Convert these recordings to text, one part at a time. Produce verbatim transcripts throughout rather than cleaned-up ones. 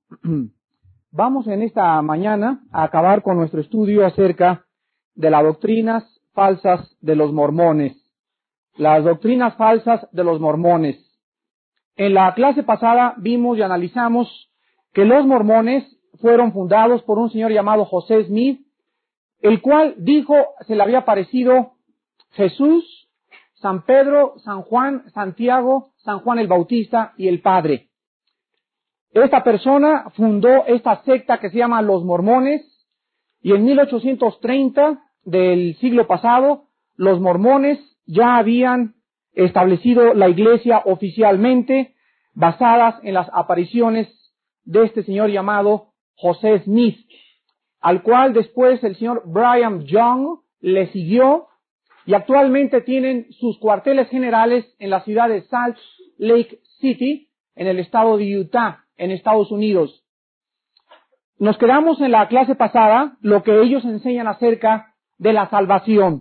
Vamos en esta mañana a acabar con nuestro estudio acerca de las doctrinas falsas de los mormones. Las doctrinas falsas de los mormones. En la clase pasada vimos y analizamos que los mormones fueron fundados por un señor llamado José Smith, el cual dijo se le había parecido Jesús, San Pedro, San Juan, Santiago, San Juan el Bautista y el Padre. Esta persona fundó esta secta que se llama los mormones, y en mil ochocientos treinta del siglo pasado, los mormones ya habían establecido la iglesia oficialmente, basadas en las apariciones de este señor llamado José Smith, al cual después el señor Brigham Young le siguió, y actualmente tienen sus cuarteles generales en la ciudad de Salt Lake City, en el estado de Utah, en Estados Unidos. Nos quedamos en la clase pasada lo que ellos enseñan acerca de la salvación.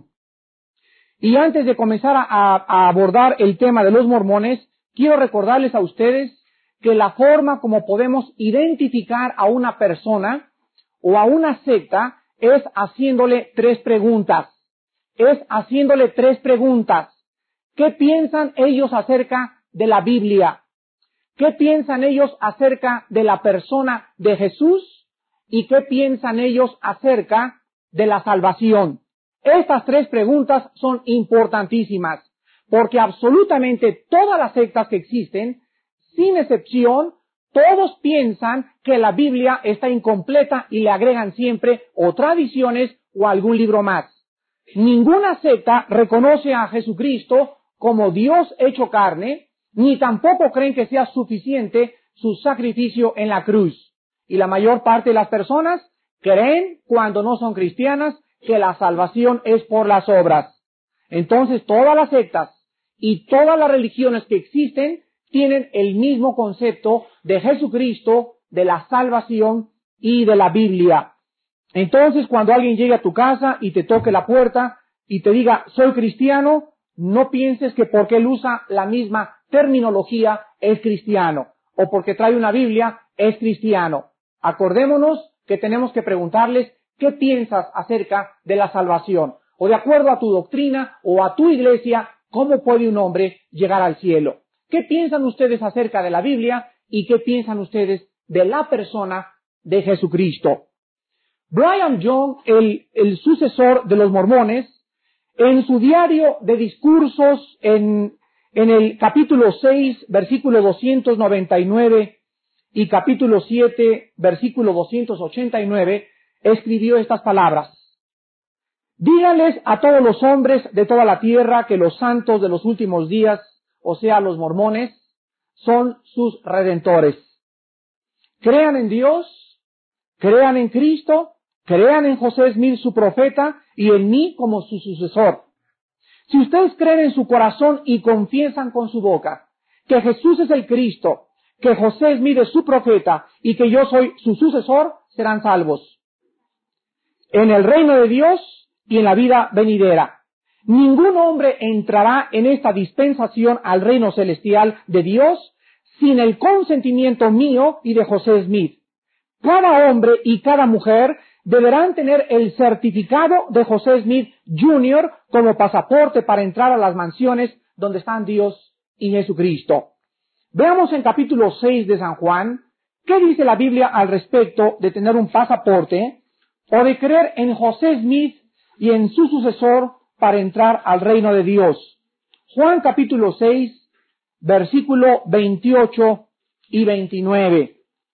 Y antes de comenzar a, a abordar el tema de los mormones, quiero recordarles a ustedes que la forma como podemos identificar a una persona o a una secta es haciéndole tres preguntas. Es haciéndole tres preguntas. ¿Qué piensan ellos acerca de la Biblia? ¿Qué piensan ellos acerca de la persona de Jesús? ¿Y qué piensan ellos acerca de la salvación? Estas tres preguntas son importantísimas, porque absolutamente todas las sectas que existen, sin excepción, todos piensan que la Biblia está incompleta y le agregan siempre o tradiciones o algún libro más. Ninguna secta reconoce a Jesucristo como Dios hecho carne, ni tampoco creen que sea suficiente su sacrificio en la cruz. Y la mayor parte de las personas creen, cuando no son cristianas, que la salvación es por las obras. Entonces todas las sectas y todas las religiones que existen tienen el mismo concepto de Jesucristo, de la salvación y de la Biblia. Entonces cuando alguien llegue a tu casa y te toque la puerta y te diga soy cristiano, no pienses que porque él usa la misma terminología es cristiano, o porque trae una Biblia es cristiano. Acordémonos que tenemos que preguntarles ¿qué piensas acerca de la salvación? O de acuerdo a tu doctrina o a tu iglesia, ¿cómo puede un hombre llegar al cielo? ¿Qué piensan ustedes acerca de la Biblia y qué piensan ustedes de la persona de Jesucristo? Brigham Young, el, el sucesor de los mormones, en su diario de discursos en, en el capítulo seis, versículo doscientos noventa y nueve y capítulo siete, versículo doscientos ochenta y nueve, escribió estas palabras. Díganles a todos los hombres de toda la tierra que los santos de los últimos días, o sea, los mormones, son sus redentores. Crean en Dios, crean en Cristo, crean en José Smith su profeta y en mí como su sucesor. Si ustedes creen en su corazón y confiesan con su boca que Jesús es el Cristo, que José Smith es su profeta y que yo soy su sucesor, serán salvos en el reino de Dios y en la vida venidera. Ningún hombre entrará en esta dispensación al reino celestial de Dios sin el consentimiento mío y de José Smith. Cada hombre y cada mujer deberán tener el certificado de José Smith junior como pasaporte para entrar a las mansiones donde están Dios y Jesucristo. Veamos en capítulo seis de San Juan, ¿qué dice la Biblia al respecto de tener un pasaporte o de creer en José Smith y en su sucesor para entrar al reino de Dios? Juan capítulo seis, versículo veintiocho y veintinueve.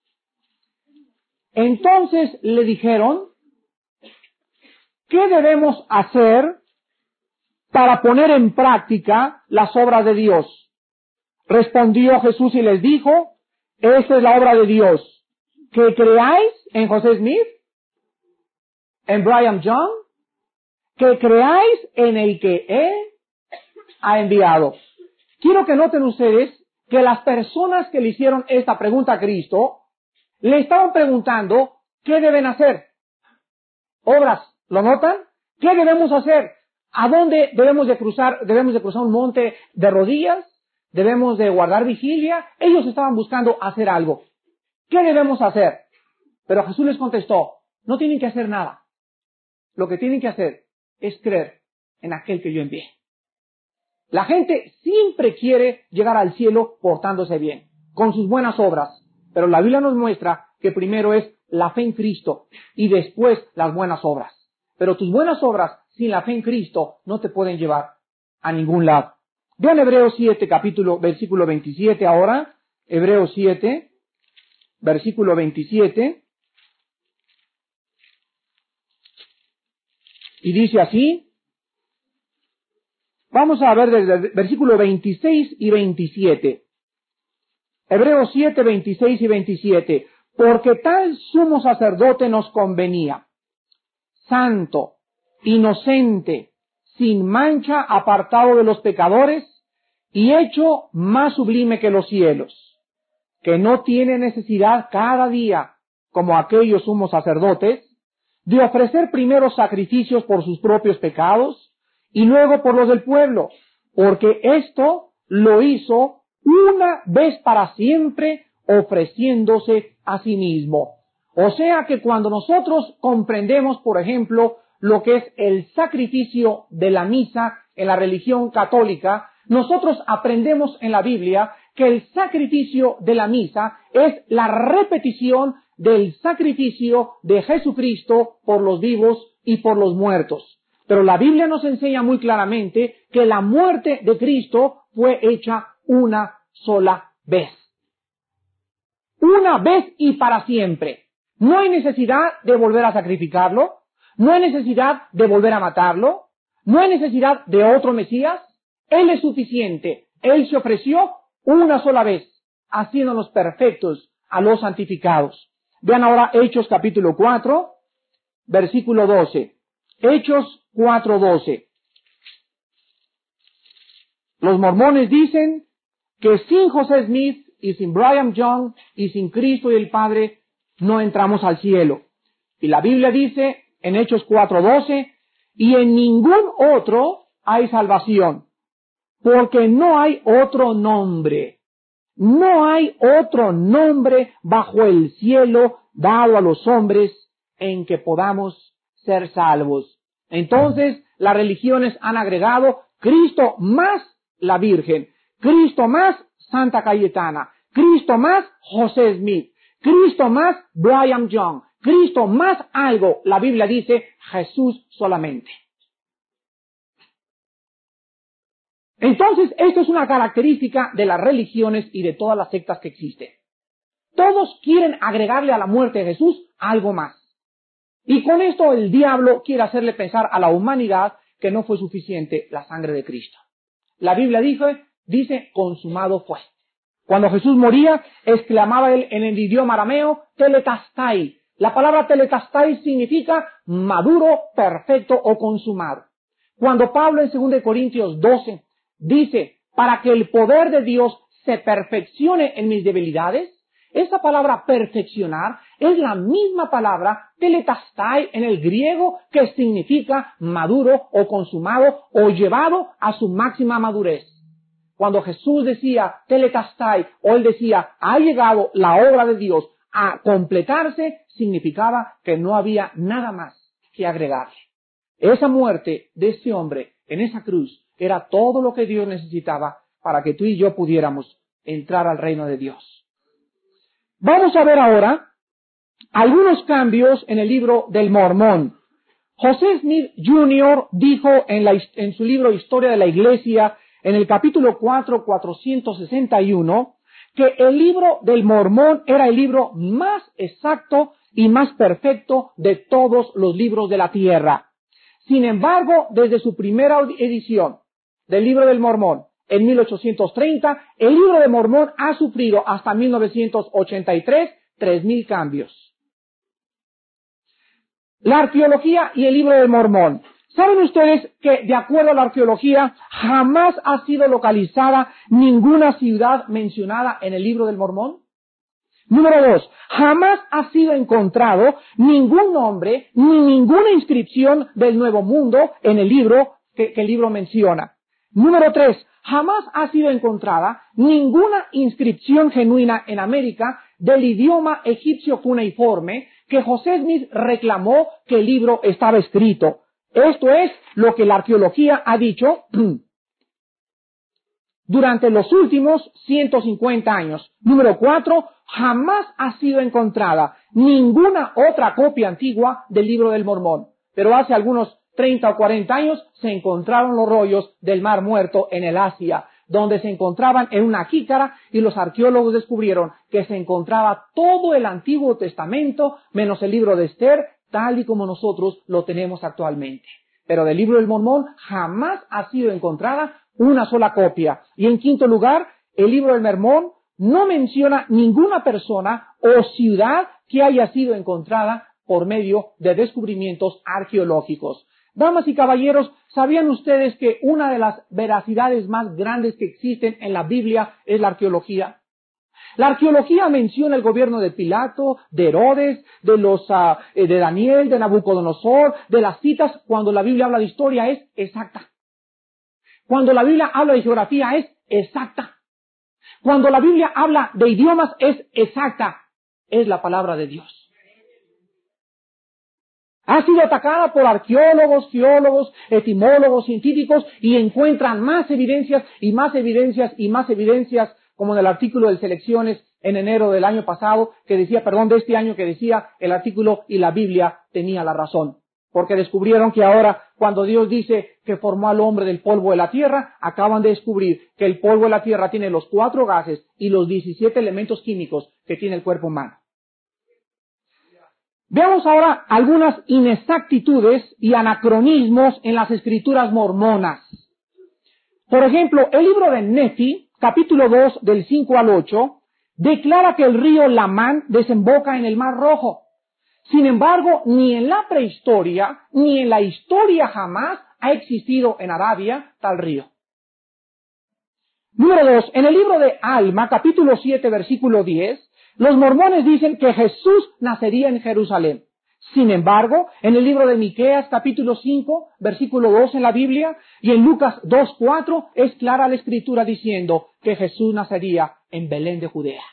Entonces le dijeron, ¿qué debemos hacer para poner en práctica las obras de Dios? Respondió Jesús y les dijo, esta es la obra de Dios, que creáis en José Smith, en Brigham Young, que creáis en el que Él ha enviado. Quiero que noten ustedes que las personas que le hicieron esta pregunta a Cristo, le estaban preguntando, ¿qué deben hacer? Obras, ¿lo notan? ¿Qué debemos hacer? ¿A dónde debemos de cruzar? ¿Debemos de cruzar un monte de rodillas? ¿Debemos de guardar vigilia? Ellos estaban buscando hacer algo. ¿qué debemos hacer? Pero Jesús les contestó, no tienen que hacer nada. Lo que tienen que hacer es creer en aquel que yo envié. La gente siempre quiere llegar al cielo portándose bien, con sus buenas obras. Pero la Biblia nos muestra que primero es la fe en Cristo y después las buenas obras. Pero tus buenas obras sin la fe en Cristo no te pueden llevar a ningún lado. Vean Hebreos siete, capítulo, versículo veintisiete ahora. Hebreos siete, versículo veintisiete. Y dice así, vamos a ver desde el versículo veintiséis y veintisiete. Hebreos siete, veintiséis y veintisiete. Porque tal sumo sacerdote nos convenía, santo, inocente, sin mancha, apartado de los pecadores, y hecho más sublime que los cielos, que no tiene necesidad cada día, como aquellos sumos sacerdotes, de ofrecer primero sacrificios por sus propios pecados y luego por los del pueblo, porque esto lo hizo una vez para siempre, ofreciéndose a sí mismo. O sea que cuando nosotros comprendemos, por ejemplo, lo que es el sacrificio de la misa en la religión católica, nosotros aprendemos en la Biblia que el sacrificio de la misa es la repetición del sacrificio de Jesucristo por los vivos y por los muertos. Pero la Biblia nos enseña muy claramente que la muerte de Cristo fue hecha una sola vez. Una vez y para siempre. No hay necesidad de volver a sacrificarlo. No hay necesidad de volver a matarlo. No hay necesidad de otro Mesías. Él es suficiente. Él se ofreció una sola vez, haciéndonos perfectos a los santificados. Vean ahora Hechos capítulo cuatro, versículo doce. Hechos cuatro, doce. Los mormones dicen que sin José Smith y sin Brigham Young y sin Cristo y el Padre no entramos al cielo. Y la Biblia dice en Hechos cuatro, doce, y en ningún otro hay salvación, porque no hay otro nombre. No hay otro nombre bajo el cielo dado a los hombres en que podamos ser salvos. Entonces, las religiones han agregado Cristo más la Virgen, Cristo más Santa Cayetana, Cristo más José Smith, Cristo más Brigham Young, Cristo más algo. La Biblia dice Jesús solamente. Entonces, esto es una característica de las religiones y de todas las sectas que existen. Todos quieren agregarle a la muerte de Jesús algo más. Y con esto el diablo quiere hacerle pensar a la humanidad que no fue suficiente la sangre de Cristo. La Biblia dice, dice, consumado fue. Cuando Jesús moría, exclamaba él en el idioma arameo, teletastai. La palabra teletastai significa maduro, perfecto o consumado. Cuando Pablo en segunda de Corintios doce dice, para que el poder de Dios se perfeccione en mis debilidades, esa palabra perfeccionar es la misma palabra teletastai en el griego que significa maduro o consumado o llevado a su máxima madurez. Cuando Jesús decía teletastai o él decía ha llegado la obra de Dios a completarse, significaba que no había nada más que agregarle. Esa muerte de ese hombre en esa cruz era todo lo que Dios necesitaba para que tú y yo pudiéramos entrar al reino de Dios. Vamos a ver ahora algunos cambios en el libro del Mormón. José Smith junior dijo en, la, en su libro Historia de la Iglesia, en el capítulo cuatro, cuatrocientos sesenta y uno, que el libro del Mormón era el libro más exacto y más perfecto de todos los libros de la tierra. Sin embargo, desde su primera edición del libro del Mormón, en mil ochocientos treinta, el libro de Mormón ha sufrido hasta mil novecientos ochenta y tres, tres mil cambios. La arqueología y el libro del Mormón. ¿Saben ustedes que, de acuerdo a la arqueología, jamás ha sido localizada ninguna ciudad mencionada en el libro del Mormón? Número dos, jamás ha sido encontrado ningún nombre ni ninguna inscripción del Nuevo Mundo en el libro que, que el libro menciona. Número tres, jamás ha sido encontrada ninguna inscripción genuina en América del idioma egipcio cuneiforme que José Smith reclamó que el libro estaba escrito. Esto es lo que la arqueología ha dicho durante los últimos ciento cincuenta años. Número cuatro, jamás ha sido encontrada ninguna otra copia antigua del Libro del Mormón. Pero hace algunos treinta o cuarenta años se encontraron los rollos del Mar Muerto en el Asia, donde se encontraban en una jícara, y los arqueólogos descubrieron que se encontraba todo el Antiguo Testamento menos el Libro de Esther, tal y como nosotros lo tenemos actualmente. Pero del Libro del Mormón jamás ha sido encontrada una sola copia. Y en quinto lugar, el Libro del Mormón no menciona ninguna persona o ciudad que haya sido encontrada por medio de descubrimientos arqueológicos. Damas y caballeros, ¿sabían ustedes que una de las veracidades más grandes que existen en la Biblia es la arqueología? La arqueología menciona el gobierno de Pilato, de Herodes, de los uh, de Daniel, de Nabucodonosor, de las citas. Cuando la Biblia habla de historia es exacta. Cuando la Biblia habla de geografía es exacta. Cuando la Biblia habla de idiomas es exacta. Es la palabra de Dios. Ha sido atacada por arqueólogos, geólogos, etimólogos, científicos, y encuentran más evidencias y más evidencias y más evidencias, como en el artículo de Selecciones en enero del año pasado, que decía, perdón, de este año, que decía el artículo, y la Biblia tenía la razón. Porque descubrieron que ahora, cuando Dios dice que formó al hombre del polvo de la tierra, acaban de descubrir que el polvo de la tierra tiene los cuatro gases y los diecisiete elementos químicos que tiene el cuerpo humano. Veamos ahora algunas inexactitudes y anacronismos en las escrituras mormonas. Por ejemplo, el libro de Nefi, capítulo dos, del cinco al ocho, declara que el río Lamán desemboca en el Mar Rojo. Sin embargo, ni en la prehistoria, ni en la historia jamás ha existido en Arabia tal río. Número dos, en el libro de Alma, capítulo siete, versículo diez, los mormones dicen que Jesús nacería en Jerusalén. Sin embargo, en el libro de Miqueas, capítulo cinco, versículo dos en la Biblia, y en Lucas dos, cuatro, es clara la escritura diciendo que Jesús nacería en Belén de Judea.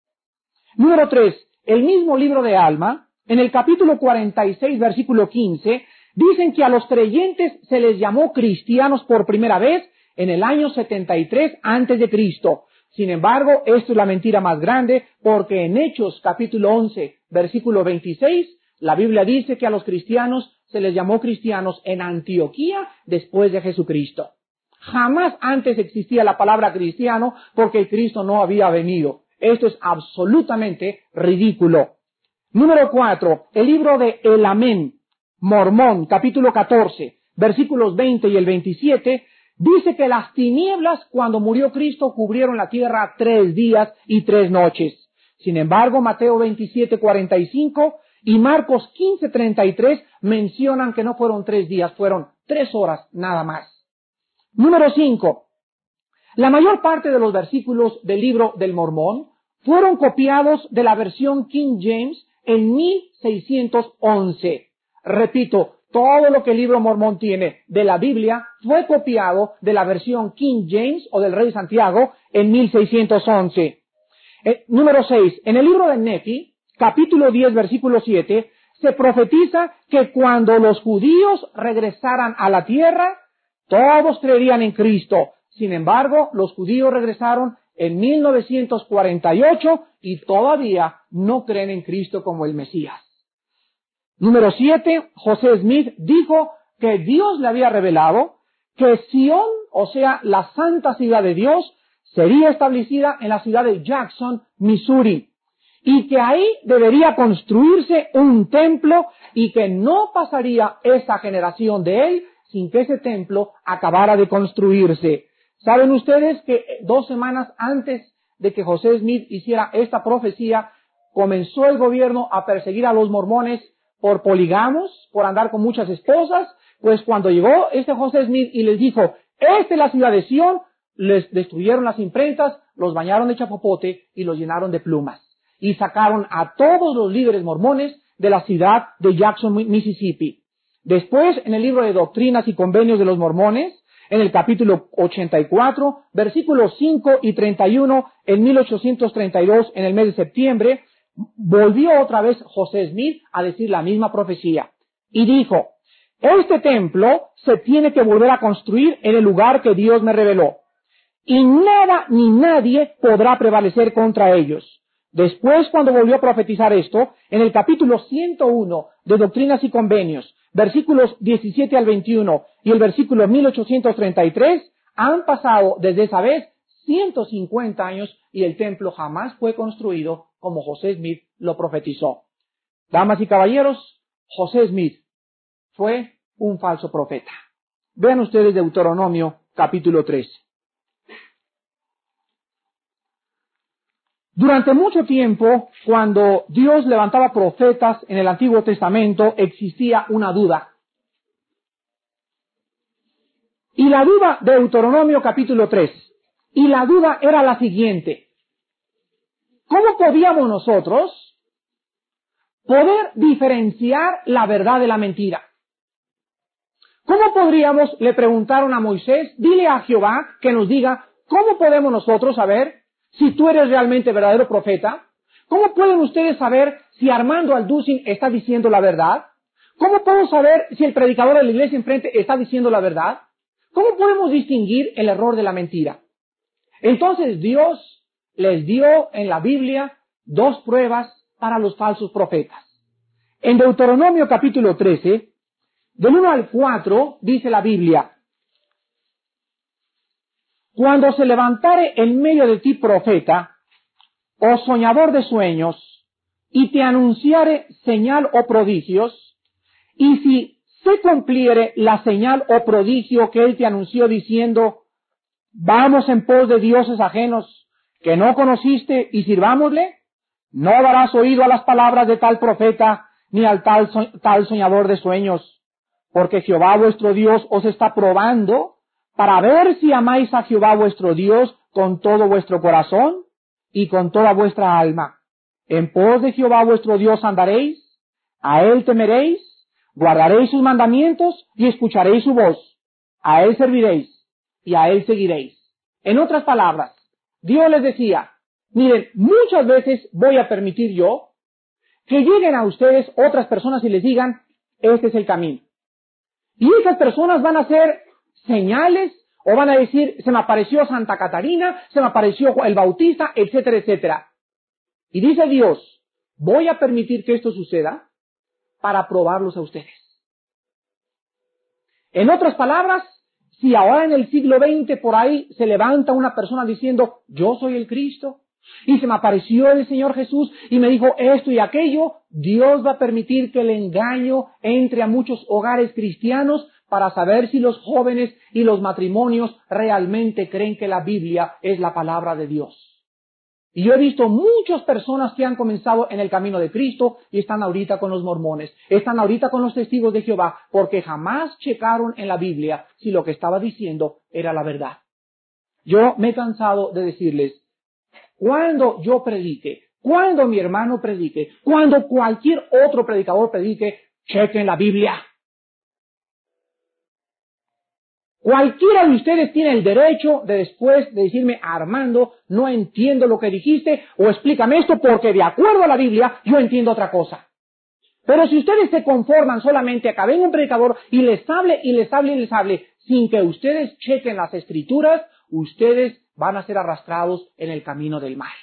Número tres, el mismo libro de Alma, en el capítulo cuarenta y seis, versículo quince, dicen que a los creyentes se les llamó cristianos por primera vez en el año setenta y tres antes de Cristo. Sin embargo, esto es la mentira más grande, porque en Hechos capítulo once, versículo veintiséis, la Biblia dice que a los cristianos se les llamó cristianos en Antioquía después de Jesucristo. Jamás antes existía la palabra cristiano, porque el Cristo no había venido. Esto es absolutamente ridículo. Número cuatro, el libro de El Amén, Mormón, capítulo catorce, versículos veinte y el veintisiete, dice que las tinieblas cuando murió Cristo cubrieron la tierra tres días y tres noches. Sin embargo, Mateo veintisiete, cuarenta y cinco y Marcos quince, treinta y tres mencionan que no fueron tres días, fueron tres horas nada más. Número cinco, la mayor parte de los versículos del libro del Mormón fueron copiados de la versión King James en mil seiscientos once. Repito, todo lo que el libro Mormón tiene de la Biblia fue copiado de la versión King James o del Rey Santiago en mil seiscientos once. Eh, número seis. En el libro de Nefi, capítulo diez, versículo siete, se profetiza que cuando los judíos regresaran a la tierra, todos creerían en Cristo. Sin embargo, los judíos regresaron en mil novecientos cuarenta y ocho y todavía no creen en Cristo como el Mesías. Número siete, José Smith dijo que Dios le había revelado que Sion, o sea, la santa ciudad de Dios, sería establecida en la ciudad de Jackson, Missouri, y que ahí debería construirse un templo y que no pasaría esa generación de él sin que ese templo acabara de construirse. ¿Saben ustedes que dos semanas antes de que José Smith hiciera esta profecía, comenzó el gobierno a perseguir a los mormones por poligamos, por andar con muchas esposas? Pues cuando llegó este José Smith y les dijo, esta es la ciudad de Sion, les destruyeron las imprentas, los bañaron de chapopote y los llenaron de plumas. Y sacaron a todos los líderes mormones de la ciudad de Jackson, Mississippi. Después, en el libro de Doctrinas y Convenios de los Mormones, en el capítulo ochenta y cuatro, versículos cinco y treinta y uno, en mil ochocientos treinta y dos, en el mes de septiembre, volvió otra vez José Smith a decir la misma profecía. Y dijo, este templo se tiene que volver a construir en el lugar que Dios me reveló. Y nada ni nadie podrá prevalecer contra ellos. Después, cuando volvió a profetizar esto, en el capítulo ciento uno de Doctrinas y Convenios, versículos diecisiete al veintiuno y el versículo mil ochocientos treinta y tres, han pasado desde esa vez ciento cincuenta años y el templo jamás fue construido como José Smith lo profetizó. Damas y caballeros, José Smith fue un falso profeta. Vean ustedes Deuteronomio capítulo trece. Durante mucho tiempo, cuando Dios levantaba profetas en el Antiguo Testamento, existía una duda. Y la duda de Deuteronomio capítulo tres. Y la duda era la siguiente. ¿Cómo podíamos nosotros poder diferenciar la verdad de la mentira? ¿Cómo podríamos, le preguntaron a Moisés, dile a Jehová que nos diga, ¿cómo podemos nosotros saber si tú eres realmente verdadero profeta? ¿Cómo pueden ustedes saber si Armando Alducin está diciendo la verdad? ¿Cómo podemos saber si el predicador de la iglesia enfrente está diciendo la verdad? ¿Cómo podemos distinguir el error de la mentira? Entonces Dios les dio en la Biblia dos pruebas para los falsos profetas. En Deuteronomio capítulo trece, del uno al cuatro, dice la Biblia, cuando se levantare en medio de ti profeta, o soñador de sueños, y te anunciare señal o prodigios, y si se cumpliere la señal o prodigio que él te anunció diciendo, vamos en pos de dioses ajenos que no conociste y sirvámosle, no darás oído a las palabras de tal profeta ni al tal, so tal soñador de sueños, porque Jehová vuestro Dios os está probando para ver si amáis a Jehová vuestro Dios con todo vuestro corazón y con toda vuestra alma. En pos de Jehová vuestro Dios andaréis, a él temeréis, guardaréis sus mandamientos y escucharéis su voz. A él serviréis y a él seguiréis. En otras palabras, Dios les decía, miren, muchas veces voy a permitir yo que lleguen a ustedes otras personas y les digan, este es el camino. Y esas personas van a hacer señales o van a decir, se me apareció Santa Catarina, se me apareció el Bautista, etcétera, etcétera. Y dice Dios, voy a permitir que esto suceda para probarlos a ustedes. En otras palabras, si ahora en el siglo veinte por ahí se levanta una persona diciendo, yo soy el Cristo, y se me apareció el Señor Jesús y me dijo esto y aquello, Dios va a permitir que el engaño entre a muchos hogares cristianos para saber si los jóvenes y los matrimonios realmente creen que la Biblia es la palabra de Dios. Y yo he visto muchas personas que han comenzado en el camino de Cristo y están ahorita con los mormones, están ahorita con los testigos de Jehová, porque jamás checaron en la Biblia si lo que estaba diciendo era la verdad. Yo me he cansado de decirles, cuando yo predique, cuando mi hermano predique, cuando cualquier otro predicador predique, chequen la Biblia. Cualquiera de ustedes tiene el derecho de después de decirme, Armando, no entiendo lo que dijiste, o explícame esto porque de acuerdo a la Biblia yo entiendo otra cosa. Pero si ustedes se conforman solamente a que venga un predicador y les hable y les hable y les hable, sin que ustedes chequen las escrituras, ustedes van a ser arrastrados en el camino del mal.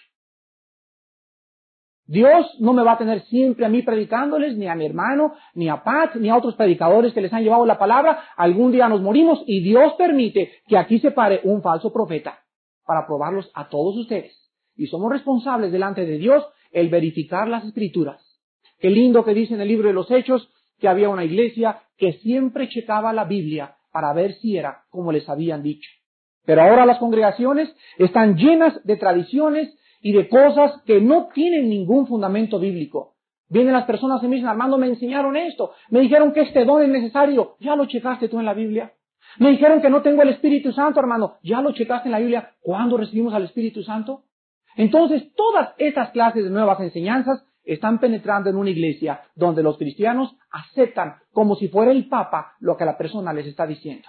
Dios no me va a tener siempre a mí predicándoles, ni a mi hermano, ni a Pat, ni a otros predicadores que les han llevado la palabra. Algún día nos morimos y Dios permite que aquí se pare un falso profeta para probarlos a todos ustedes. Y somos responsables delante de Dios el verificar las escrituras. Qué lindo que dice en el libro de los Hechos que había una iglesia que siempre checaba la Biblia para ver si era como les habían dicho. Pero ahora las congregaciones están llenas de tradiciones y de cosas que no tienen ningún fundamento bíblico. Vienen las personas y me dicen, Armando, me enseñaron esto, me dijeron que este don es necesario, ¿ya lo checaste tú en la Biblia? Me dijeron que no tengo el Espíritu Santo, hermano, ¿ya lo checaste en la Biblia? ¿Cuándo recibimos al Espíritu Santo? Entonces, todas estas clases de nuevas enseñanzas están penetrando en una iglesia donde los cristianos aceptan como si fuera el Papa lo que la persona les está diciendo.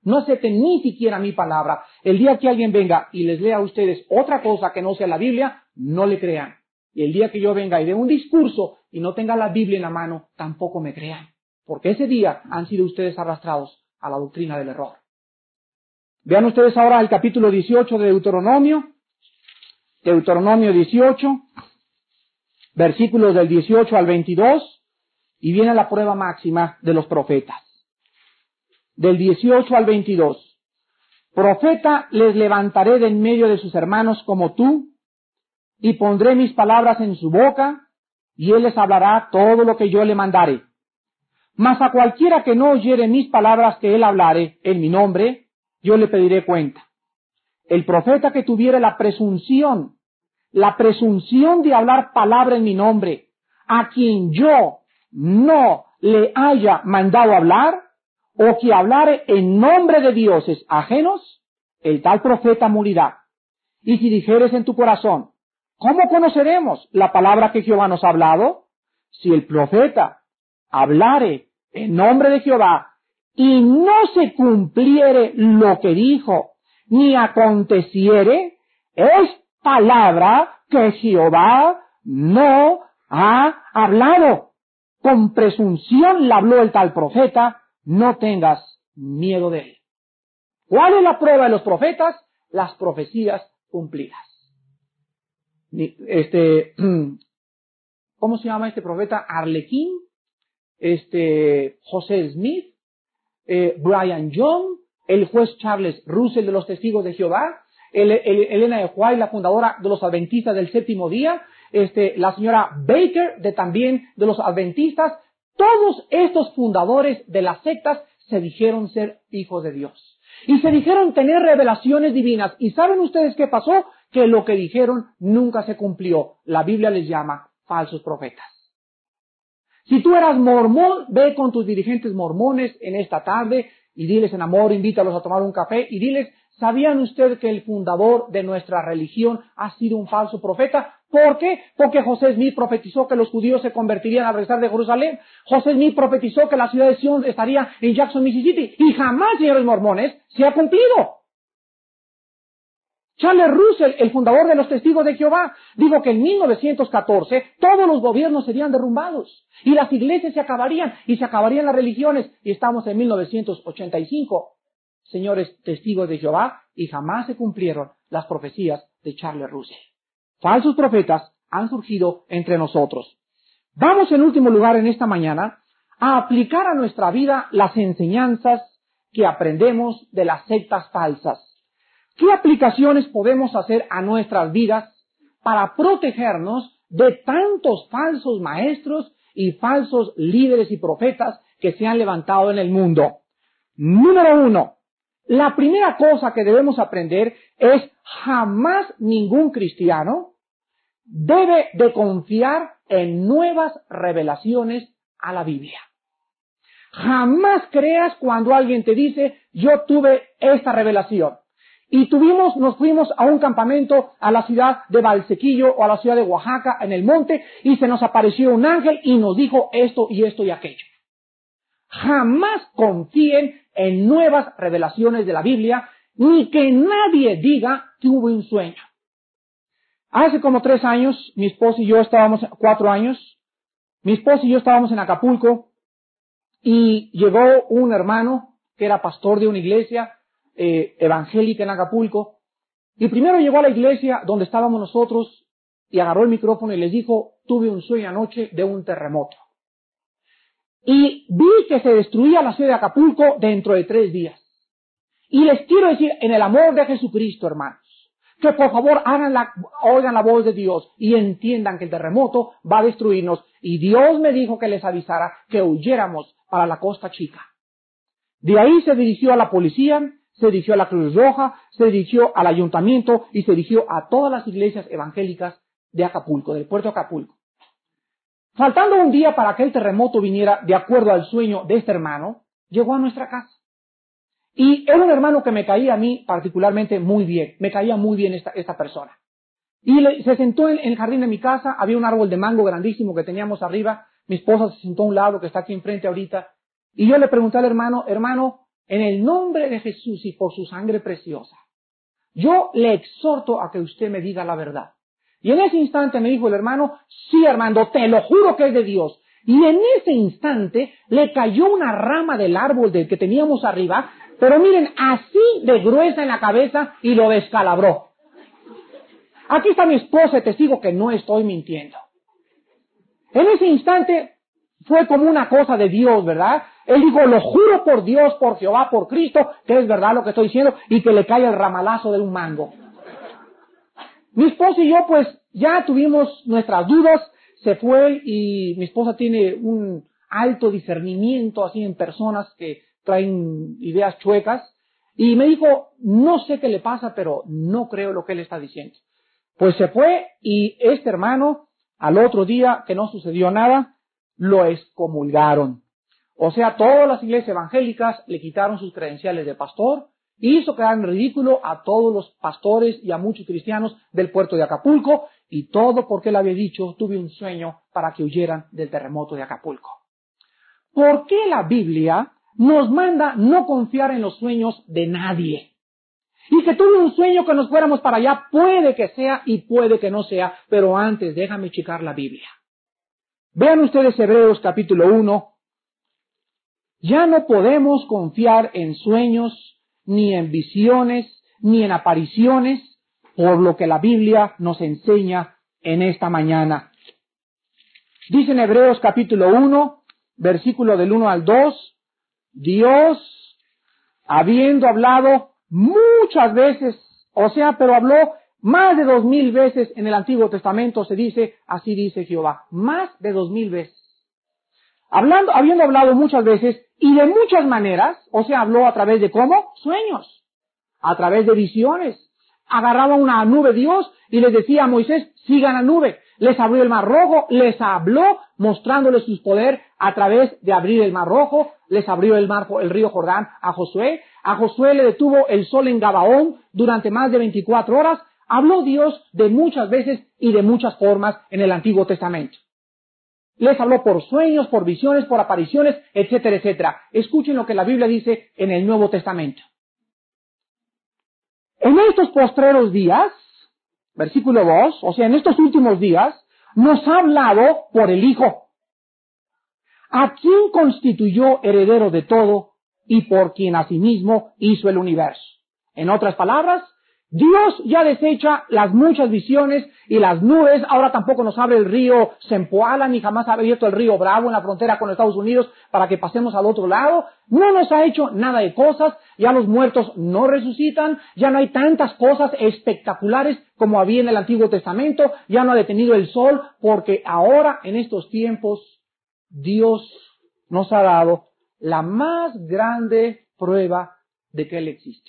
No acepten ni siquiera mi palabra. El día que alguien venga y les lea a ustedes otra cosa que no sea la Biblia, no le crean. Y el día que yo venga y dé un discurso y no tenga la Biblia en la mano, tampoco me crean. Porque ese día han sido ustedes arrastrados a la doctrina del error. Vean ustedes ahora el capítulo dieciocho de Deuteronomio. Deuteronomio dieciocho, versículos del dieciocho al veintidós, y viene la prueba máxima de los profetas. Del dieciocho al veintidós. Profeta les levantaré de en medio de sus hermanos como tú, y pondré mis palabras en su boca, y él les hablará todo lo que yo le mandare. Mas a cualquiera que no oyere mis palabras que él hablare en mi nombre, yo le pediré cuenta. El profeta que tuviera la presunción, la presunción de hablar palabra en mi nombre, a quien yo no le haya mandado hablar, o que hablare en nombre de dioses ajenos, el tal profeta morirá. Y si dijeres en tu corazón, ¿cómo conoceremos la palabra que Jehová nos ha hablado? Si el profeta hablare en nombre de Jehová y no se cumpliere lo que dijo, ni aconteciere, es palabra que Jehová no ha hablado. Con presunción le habló el tal profeta, no tengas miedo de él. ¿Cuál es la prueba de los profetas? Las profecías cumplidas. Este, ¿cómo se llama este profeta? Arlequín, este, José Smith, eh, Brian Young, el juez Charles Russell de los Testigos de Jehová, el, el, Elena de White, la fundadora de los Adventistas del Séptimo Día, este, la señora Baker, de también de los Adventistas. Todos estos fundadores de las sectas se dijeron ser hijos de Dios. Y se dijeron tener revelaciones divinas. ¿Y saben ustedes qué pasó? Que lo que dijeron nunca se cumplió. La Biblia les llama falsos profetas. Si tú eras mormón, ve con tus dirigentes mormones en esta tarde y diles en amor, invítalos a tomar un café y diles, ¿sabían ustedes que el fundador de nuestra religión ha sido un falso profeta? ¿Por qué? Porque José Smith profetizó que los judíos se convertirían al regresar de Jerusalén. José Smith profetizó que la ciudad de Sion estaría en Jackson, Mississippi. Y jamás, señores mormones, se ha cumplido. Charles Russell, el fundador de los Testigos de Jehová, dijo que en mil novecientos catorce todos los gobiernos serían derrumbados y las iglesias se acabarían y se acabarían las religiones. Y estamos en mil novecientos ochenta y cinco, señores Testigos de Jehová, y jamás se cumplieron las profecías de Charles Russell. Falsos profetas han surgido entre nosotros. Vamos en último lugar en esta mañana a aplicar a nuestra vida las enseñanzas que aprendemos de las sectas falsas. ¿Qué aplicaciones podemos hacer a nuestras vidas para protegernos de tantos falsos maestros y falsos líderes y profetas que se han levantado en el mundo? Número uno, la primera cosa que debemos aprender es jamás ningún cristiano debe de confiar en nuevas revelaciones a la Biblia. Jamás creas cuando alguien te dice, yo tuve esta revelación. Y tuvimos, nos fuimos a un campamento a la ciudad de Valsequillo o a la ciudad de Oaxaca en el monte y se nos apareció un ángel y nos dijo esto y esto y aquello. Jamás confíen en nuevas revelaciones de la Biblia, ni que nadie diga que hubo un sueño. Hace como tres años, mi esposa y yo estábamos, cuatro años, mi esposa y yo estábamos en Acapulco y llegó un hermano que era pastor de una iglesia eh, evangélica en Acapulco, y primero llegó a la iglesia donde estábamos nosotros y agarró el micrófono y les dijo, tuve un sueño anoche de un terremoto. Y vi que se destruía la ciudad de Acapulco dentro de tres días. Y les quiero decir, en el amor de Jesucristo, hermanos, que por favor hagan la, oigan la voz de Dios y entiendan que el terremoto va a destruirnos. Y Dios me dijo que les avisara que huyéramos para la Costa Chica. De ahí se dirigió a la policía, se dirigió a la Cruz Roja, se dirigió al ayuntamiento y se dirigió a todas las iglesias evangélicas de Acapulco, del puerto de Acapulco. Faltando un día para que el terremoto viniera, de acuerdo al sueño de este hermano, llegó a nuestra casa. Y era un hermano que me caía a mí particularmente muy bien, me caía muy bien esta, esta persona. Y le, se sentó en, en el jardín de mi casa, había un árbol de mango grandísimo que teníamos arriba, mi esposa se sentó a un lado, que está aquí enfrente ahorita, y yo le pregunté al hermano, hermano, en el nombre de Jesús y por su sangre preciosa, yo le exhorto a que usted me diga la verdad. Y en ese instante me dijo el hermano, sí, Armando, te lo juro que es de Dios. Y en ese instante le cayó una rama del árbol del que teníamos arriba, pero miren, así de gruesa en la cabeza y lo descalabró. Aquí está mi esposa, testigo que no estoy mintiendo. En ese instante fue como una cosa de Dios, ¿verdad? Él dijo, lo juro por Dios, por Jehová, por Cristo, que es verdad lo que estoy diciendo, y que le cae el ramalazo de un mango. Mi esposa y yo, pues, ya tuvimos nuestras dudas, se fue, y mi esposa tiene un alto discernimiento, así, en personas que traen ideas chuecas, y me dijo, no sé qué le pasa, pero no creo lo que él está diciendo. Pues se fue, y este hermano, al otro día, que no sucedió nada, lo excomulgaron. O sea, todas las iglesias evangélicas le quitaron sus credenciales de pastor, y hizo quedar en ridículo a todos los pastores y a muchos cristianos del puerto de Acapulco, y todo porque él había dicho, tuve un sueño para que huyeran del terremoto de Acapulco. ¿Por qué la Biblia nos manda no confiar en los sueños de nadie? Y que tuve un sueño que nos fuéramos para allá, puede que sea y puede que no sea, pero antes déjame checar la Biblia. Vean ustedes Hebreos capítulo uno. Ya no podemos confiar en sueños, ni en visiones, ni en apariciones, por lo que la Biblia nos enseña en esta mañana. Dice en Hebreos capítulo uno, versículo del uno al dos, Dios, habiendo hablado muchas veces, o sea, pero habló más de dos mil veces en el Antiguo Testamento, se dice, así dice Jehová, más de dos mil veces. Hablando, habiendo hablado muchas veces y de muchas maneras, o sea, habló a través de ¿cómo? Sueños, a través de visiones. Agarraba una nube Dios y les decía a Moisés, sigan la nube. Les abrió el mar rojo, les habló mostrándoles su poder a través de abrir el mar rojo, les abrió el mar, el río Jordán a Josué. A Josué le detuvo el sol en Gabaón durante más de veinticuatro horas. Habló Dios de muchas veces y de muchas formas en el Antiguo Testamento. Les habló por sueños, por visiones, por apariciones, etcétera, etcétera. Escuchen lo que la Biblia dice en el Nuevo Testamento. En estos postreros días, versículo dos, o sea, en estos últimos días, nos ha hablado por el Hijo, a quien constituyó heredero de todo y por quien asimismo hizo el universo. En otras palabras, Dios ya desecha las muchas visiones y las nubes, ahora tampoco nos abre el río Sempoala, ni jamás ha abierto el río Bravo en la frontera con Estados Unidos para que pasemos al otro lado. No nos ha hecho nada de cosas, ya los muertos no resucitan, ya no hay tantas cosas espectaculares como había en el Antiguo Testamento, ya no ha detenido el sol, porque ahora en estos tiempos Dios nos ha dado la más grande prueba de que Él existe.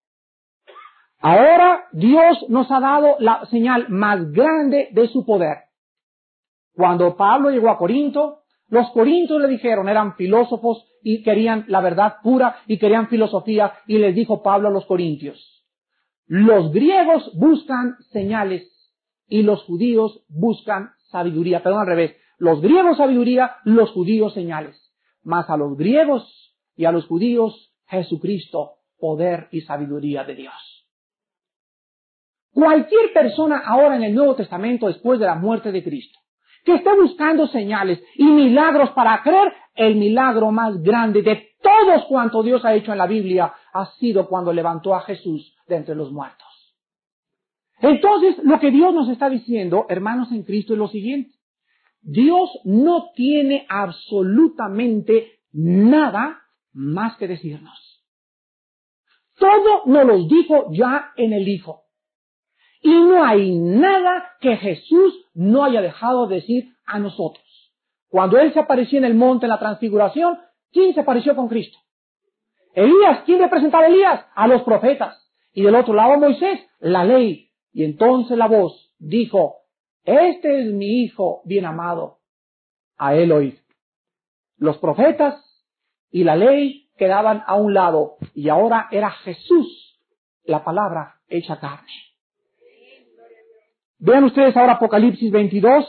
Ahora Dios nos ha dado la señal más grande de su poder. Cuando Pablo llegó a Corinto, los corintios le dijeron, eran filósofos y querían la verdad pura y querían filosofía, y les dijo Pablo a los corintios, los griegos buscan señales y los judíos buscan sabiduría, perdón, al revés, los griegos sabiduría, los judíos señales, mas a los griegos y a los judíos Jesucristo, poder y sabiduría de Dios. Cualquier persona ahora en el Nuevo Testamento, después de la muerte de Cristo, que esté buscando señales y milagros para creer, el milagro más grande de todos cuanto Dios ha hecho en la Biblia ha sido cuando levantó a Jesús de entre los muertos. Entonces, lo que Dios nos está diciendo, hermanos en Cristo, es lo siguiente. Dios no tiene absolutamente nada más que decirnos. Todo nos lo dijo ya en el Hijo. Y no hay nada que Jesús no haya dejado de decir a nosotros. Cuando Él se apareció en el monte en la transfiguración, ¿quién se apareció con Cristo? Elías. ¿Quién representaba a Elías? A los profetas. Y del otro lado Moisés, la ley. Y entonces la voz dijo, este es mi Hijo bien amado, a Él oíd. Los profetas y la ley quedaban a un lado, y ahora era Jesús, la palabra hecha carne. Vean ustedes ahora Apocalipsis veintidós.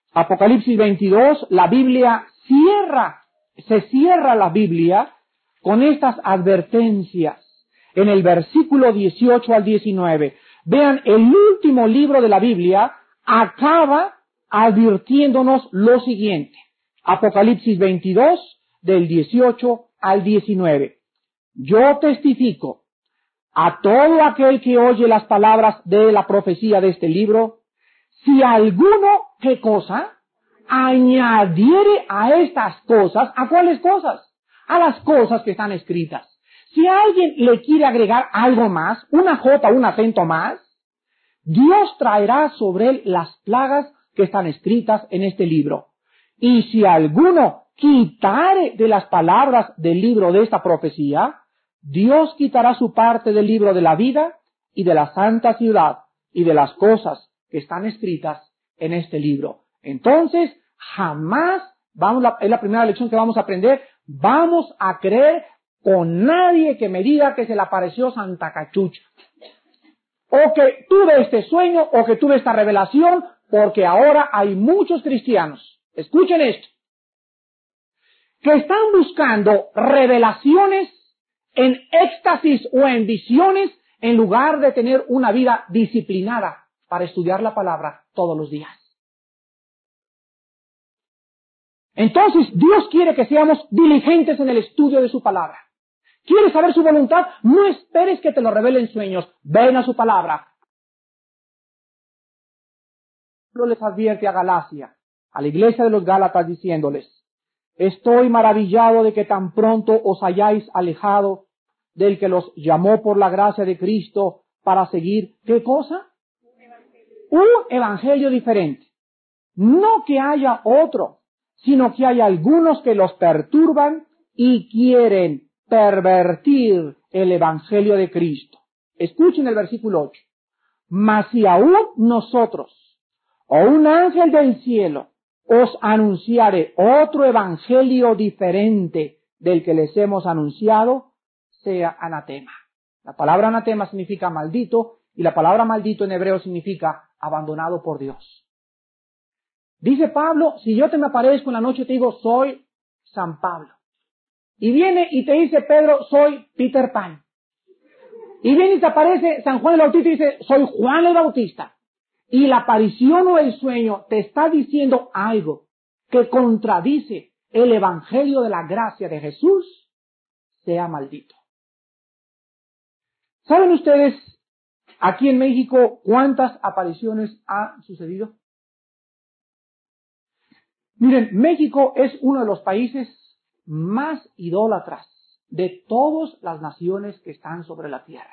Apocalipsis veintidós, la Biblia cierra, se cierra la Biblia con estas advertencias. En el versículo dieciocho al diecinueve, vean, el último libro de la Biblia acaba advirtiéndonos lo siguiente. Apocalipsis veintidós, del dieciocho al diecinueve. Yo testifico a todo aquel que oye las palabras de la profecía de este libro, si alguno, ¿qué cosa? Añadiere a estas cosas, ¿a cuáles cosas? A las cosas que están escritas. Si alguien le quiere agregar algo más, una jota, un acento más, Dios traerá sobre él las plagas que están escritas en este libro. Y si alguno quitare de las palabras del libro de esta profecía, Dios quitará su parte del libro de la vida y de la santa ciudad y de las cosas que están escritas en este libro. Entonces, jamás, vamos a, es la primera lección que vamos a aprender, vamos a creer con nadie que me diga que se le apareció Santa Cachucha, o que tuve este sueño, o que tuve esta revelación, porque ahora hay muchos cristianos, escuchen esto, que están buscando revelaciones en éxtasis o en visiones en lugar de tener una vida disciplinada para estudiar la palabra todos los días. Entonces, Dios quiere que seamos diligentes en el estudio de su palabra. ¿Quieres saber su voluntad? No esperes que te lo revele en sueños. Ven a su palabra. Pablo les advierte a Galacia, a la iglesia de los Gálatas, diciéndoles, estoy maravillado de que tan pronto os hayáis alejado del que los llamó por la gracia de Cristo para seguir, ¿qué cosa? Un evangelio, Un evangelio diferente. No que haya otro, sino que hay algunos que los perturban y quieren pervertir el evangelio de Cristo. Escuchen el versículo ocho. Mas si aún nosotros, o un ángel del cielo, os anunciare otro evangelio diferente del que les hemos anunciado, sea anatema. La palabra anatema significa maldito, y la palabra maldito en hebreo significa abandonado por Dios. Dice Pablo, si yo te me aparezco en la noche y te digo, soy San Pablo. Y viene y te dice Pedro, soy Peter Pan. Y viene y te aparece San Juan el Bautista y dice, soy Juan el Bautista. Y la aparición o el sueño te está diciendo algo que contradice el evangelio de la gracia de Jesús, sea maldito. ¿Saben ustedes aquí en México cuántas apariciones han sucedido? Miren, México es uno de los países más idólatras de todas las naciones que están sobre la tierra.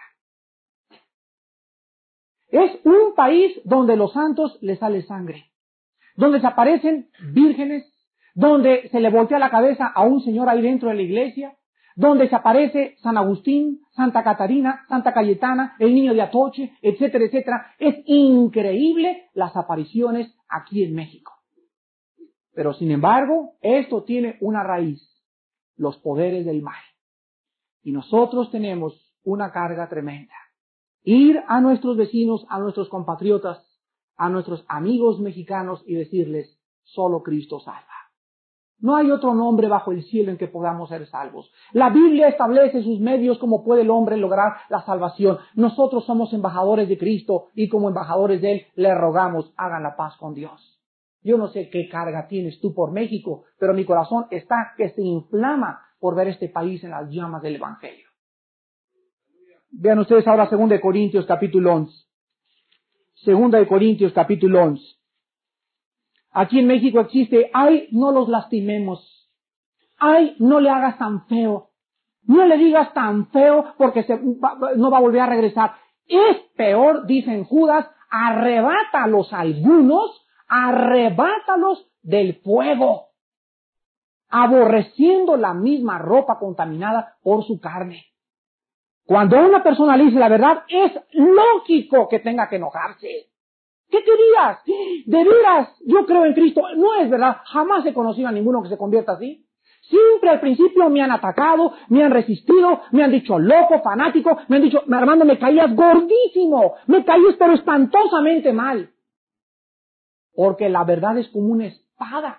Es un país donde los santos les sale sangre, donde se aparecen vírgenes, donde se le voltea la cabeza a un señor ahí dentro de la iglesia, donde se aparece San Agustín, Santa Catarina, Santa Cayetana, el niño de Atoche, etcétera, etcétera. Es increíble las apariciones aquí en México. Pero sin embargo, esto tiene una raíz, los poderes del mal. Y nosotros tenemos una carga tremenda. Ir a nuestros vecinos, a nuestros compatriotas, a nuestros amigos mexicanos y decirles, solo Cristo salva. No hay otro nombre bajo el cielo en que podamos ser salvos. La Biblia establece sus medios como puede el hombre lograr la salvación. Nosotros somos embajadores de Cristo y como embajadores de Él le rogamos, hagan la paz con Dios. Yo no sé qué carga tienes tú por México, pero mi corazón está que se inflama por ver este país en las llamas del Evangelio. Vean ustedes ahora segunda de Corintios capítulo once. segunda de Corintios capítulo once. Aquí en México existe, ay, no los lastimemos. Ay, no le hagas tan feo. No le digas tan feo porque se, no va a volver a regresar. Es peor, dicen Judas, arrebátalos a algunos, arrebátalos del fuego, aborreciendo la misma ropa contaminada por su carne. Cuando una persona le dice la verdad, es lógico que tenga que enojarse. ¿Qué querías? De veras, yo creo en Cristo. No es verdad, jamás he conocido a ninguno que se convierta así. Siempre al principio me han atacado, me han resistido, me han dicho loco, fanático, me han dicho, Armando, me caías gordísimo, me caías pero espantosamente mal. porque la verdad es como una espada.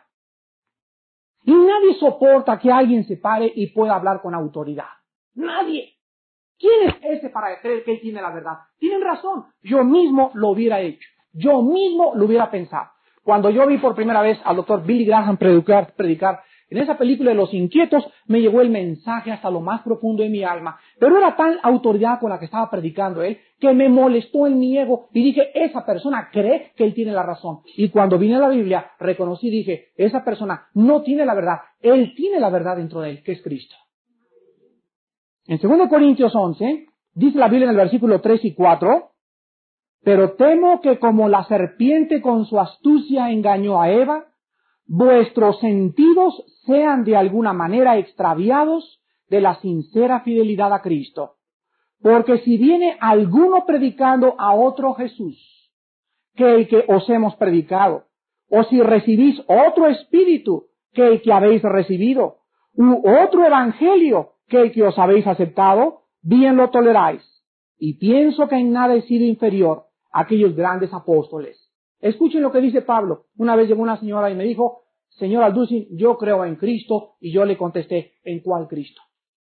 Y nadie soporta que alguien se pare y pueda hablar con autoridad. Nadie. ¿Quién es ese para creer que él tiene la verdad? Tienen razón. Yo mismo lo hubiera hecho. Yo mismo lo hubiera pensado. Cuando yo vi por primera vez al doctor Billy Graham predicar, predicar en esa película de Los Inquietos, me llegó el mensaje hasta lo más profundo de mi alma. Pero era tal autoridad con la que estaba predicando él, que me molestó en mi ego y dije, esa persona cree que él tiene la razón. Y cuando vine a la Biblia, reconocí y dije, esa persona no tiene la verdad. Él tiene la verdad dentro de él, que es Cristo. En segundo Corintios once, dice la Biblia en el versículo tres y cuatro, pero temo que como la serpiente con su astucia engañó a Eva, vuestros sentidos sean de alguna manera extraviados de la sincera fidelidad a Cristo. Porque si viene alguno predicando a otro Jesús que el que os hemos predicado, o si recibís otro espíritu que el que habéis recibido, u otro evangelio que el que os habéis aceptado, bien lo toleráis. Y pienso que en nada he sido inferior a aquellos grandes apóstoles. Escuchen lo que dice Pablo. Una vez llegó una señora y me dijo, señora Alducin, yo creo en Cristo, y yo le contesté, ¿en cuál Cristo?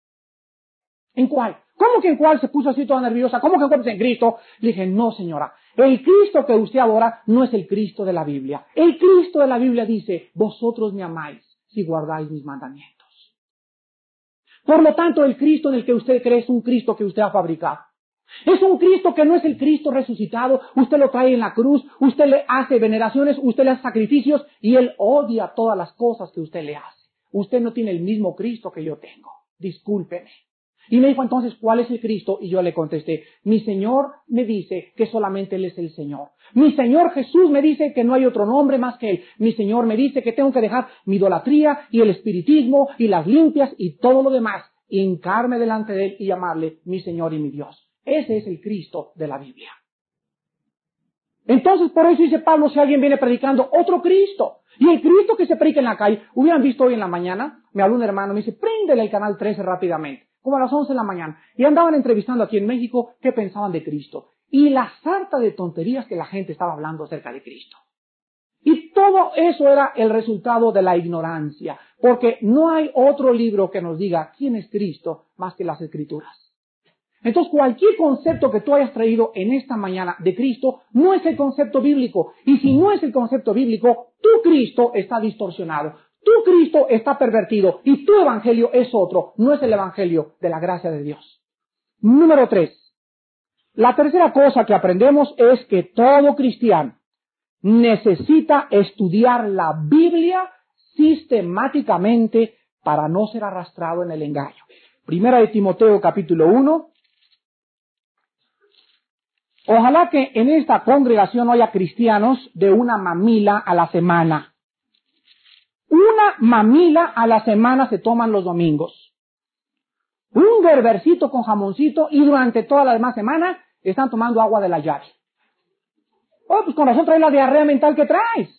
¿En cuál? ¿Cómo que en cuál? Se puso así toda nerviosa. ¿Cómo que en cuál? En Cristo. Le dije, no señora, el Cristo que usted adora no es el Cristo de la Biblia. El Cristo de la Biblia dice, vosotros me amáis si guardáis mis mandamientos. Por lo tanto, el Cristo en el que usted cree es un Cristo que usted ha fabricado. Es un Cristo que no es el Cristo resucitado. Usted lo trae en la cruz, usted le hace veneraciones, usted le hace sacrificios y Él odia todas las cosas que usted le hace. Usted no tiene el mismo Cristo que yo tengo. Discúlpeme. Y me dijo entonces, ¿cuál es el Cristo? Y yo le contesté, mi Señor me dice que solamente Él es el Señor. Mi Señor Jesús me dice que no hay otro nombre más que Él. Mi Señor me dice que tengo que dejar mi idolatría y el espiritismo y las limpias y todo lo demás, y hincarme delante de Él y llamarle mi Señor y mi Dios. Ese es el Cristo de la Biblia. Entonces, por eso dice Pablo, si alguien viene predicando otro Cristo, y el Cristo que se predica en la calle, hubieran visto hoy en la mañana, me habló un hermano, me dice, préndele el canal trece rápidamente, como a las once de la mañana, y andaban entrevistando aquí en México qué pensaban de Cristo, y la sarta de tonterías que la gente estaba hablando acerca de Cristo. Y todo eso era el resultado de la ignorancia, porque no hay otro libro que nos diga quién es Cristo más que las Escrituras. Entonces, cualquier concepto que tú hayas traído en esta mañana de Cristo no es el concepto bíblico. Y si no es el concepto bíblico, tu Cristo está distorsionado. Tu Cristo está pervertido y tu evangelio es otro. No es el evangelio de la gracia de Dios. Número tres. La tercera cosa que aprendemos es que todo cristiano necesita estudiar la Biblia sistemáticamente para no ser arrastrado en el engaño. Primera de Timoteo capítulo uno. Ojalá que en esta congregación no haya cristianos de una mamila a la semana. Una mamila a la semana se toman los domingos. Un gerbercito con jamoncito y durante toda la demás semana están tomando agua de la llave. Oh, pues con razón traes la diarrea mental que traes.